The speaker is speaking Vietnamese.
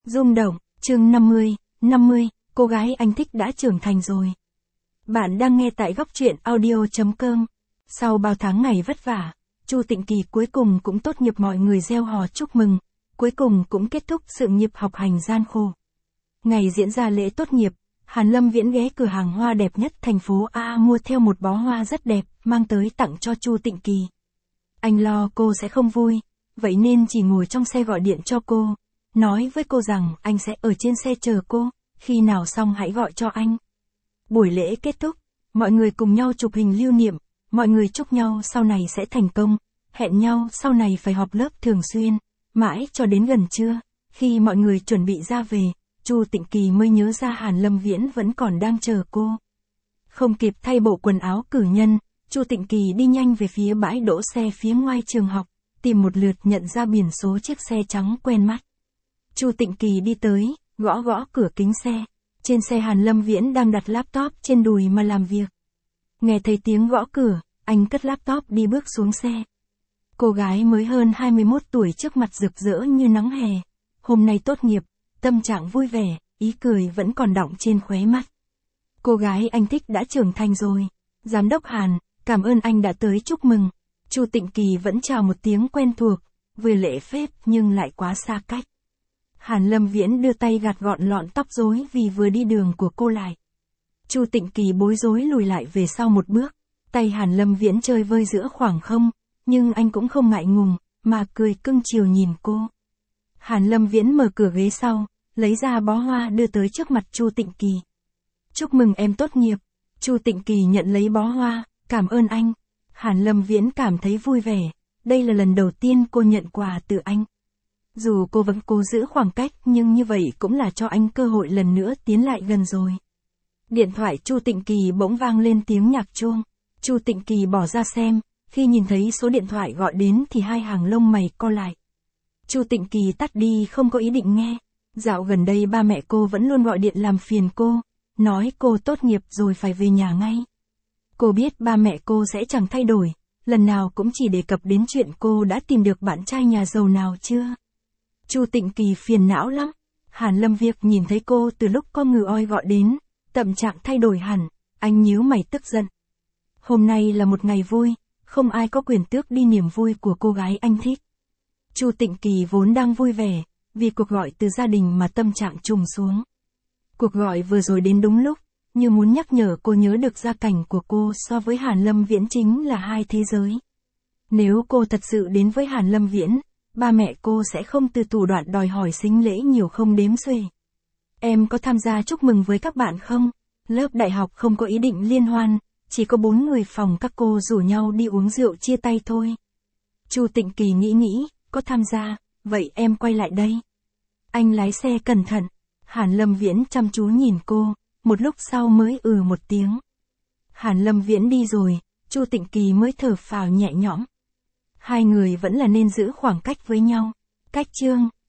Rung động, chương 50, cô gái anh thích đã trưởng thành rồi. Bạn đang nghe tại góc truyện audio.com. Sau bao tháng ngày vất vả, Chu Tịnh Kỳ cuối cùng cũng tốt nghiệp, mọi người reo hò chúc mừng, cuối cùng cũng kết thúc sự nghiệp học hành gian khổ. Ngày diễn ra lễ tốt nghiệp, Hàn Lâm Viễn ghé cửa hàng hoa đẹp nhất thành phố A mua theo một bó hoa rất đẹp, mang tới tặng cho Chu Tịnh Kỳ. Anh lo cô sẽ không vui, vậy nên chỉ ngồi trong xe gọi điện cho cô, nói với cô rằng anh sẽ ở trên xe chờ cô, khi nào xong hãy gọi cho anh. Buổi lễ kết thúc, mọi người cùng nhau chụp hình lưu niệm, mọi người chúc nhau sau này sẽ thành công, hẹn nhau sau này phải họp lớp thường xuyên, mãi cho đến gần trưa, khi mọi người chuẩn bị ra về, Chu Tịnh Kỳ mới nhớ ra Hàn Lâm Viễn vẫn còn đang chờ cô. Không kịp thay bộ quần áo cử nhân, Chu Tịnh Kỳ đi nhanh về phía bãi đỗ xe phía ngoài trường học, tìm một lượt nhận ra biển số chiếc xe trắng quen mắt. Chu Tịnh Kỳ đi tới, gõ gõ cửa kính xe. Trên xe Hàn Lâm Viễn đang đặt laptop trên đùi mà làm việc. Nghe thấy tiếng gõ cửa, anh cất laptop đi bước xuống xe. Cô gái mới hơn 21 tuổi trước mặt rực rỡ như nắng hè. Hôm nay tốt nghiệp, tâm trạng vui vẻ, ý cười vẫn còn đọng trên khóe mắt. Cô gái anh thích đã trưởng thành rồi. Giám đốc Hàn, cảm ơn anh đã tới chúc mừng. Chu Tịnh Kỳ vẫn chào một tiếng quen thuộc, vừa lễ phép nhưng lại quá xa cách. Hàn Lâm Viễn đưa tay gạt gọn lọn tóc rối vì vừa đi đường của cô lại. Chu Tịnh Kỳ bối rối lùi lại về sau một bước, tay Hàn Lâm Viễn chơi vơi giữa khoảng không, nhưng anh cũng không ngại ngùng, mà cười cưng chiều nhìn cô. Hàn Lâm Viễn mở cửa ghế sau, lấy ra bó hoa đưa tới trước mặt Chu Tịnh Kỳ. Chúc mừng em tốt nghiệp. Chu Tịnh Kỳ nhận lấy bó hoa, cảm ơn anh. Hàn Lâm Viễn cảm thấy vui vẻ, đây là lần đầu tiên cô nhận quà từ anh. Dù cô vẫn cố giữ khoảng cách nhưng như vậy cũng là cho anh cơ hội lần nữa tiến lại gần rồi. Điện thoại Chu Tịnh Kỳ bỗng vang lên tiếng nhạc chuông. Chu Tịnh Kỳ bỏ ra xem, khi nhìn thấy số điện thoại gọi đến thì hai hàng lông mày co lại. Chu Tịnh Kỳ tắt đi không có ý định nghe. Dạo gần đây ba mẹ cô vẫn luôn gọi điện làm phiền cô, nói cô tốt nghiệp rồi phải về nhà ngay. Cô biết ba mẹ cô sẽ chẳng thay đổi, lần nào cũng chỉ đề cập đến chuyện cô đã tìm được bạn trai nhà giàu nào chưa. Chu Tịnh Kỳ phiền não lắm. Hàn Lâm Việc nhìn thấy cô từ lúc con ngừ oi gọi đến, tâm trạng thay đổi hẳn, anh nhíu mày tức giận. Hôm nay là một ngày vui, không ai có quyền tước đi niềm vui của cô gái anh thích. Chu Tịnh Kỳ vốn đang vui vẻ, vì cuộc gọi từ gia đình mà tâm trạng trùng xuống. Cuộc gọi vừa rồi đến đúng lúc, như muốn nhắc nhở cô nhớ được gia cảnh của cô so với Hàn Lâm Viễn chính là hai thế giới. Nếu cô thật sự đến với Hàn Lâm Viễn, ba mẹ cô sẽ không từ thủ đoạn đòi hỏi sính lễ nhiều không đếm xuể. Em có tham gia chúc mừng với các bạn không? Lớp đại học không có ý định liên hoan, chỉ có 4 người phòng các cô rủ nhau đi uống rượu chia tay thôi. Chu Tịnh Kỳ nghĩ, có tham gia, vậy em quay lại đây. Anh lái xe cẩn thận. Hàn Lâm Viễn chăm chú nhìn cô, một lúc sau mới một tiếng. Hàn Lâm Viễn đi rồi, Chu Tịnh Kỳ mới thở phào nhẹ nhõm. Hai người vẫn là nên giữ khoảng cách với nhau. Cách chương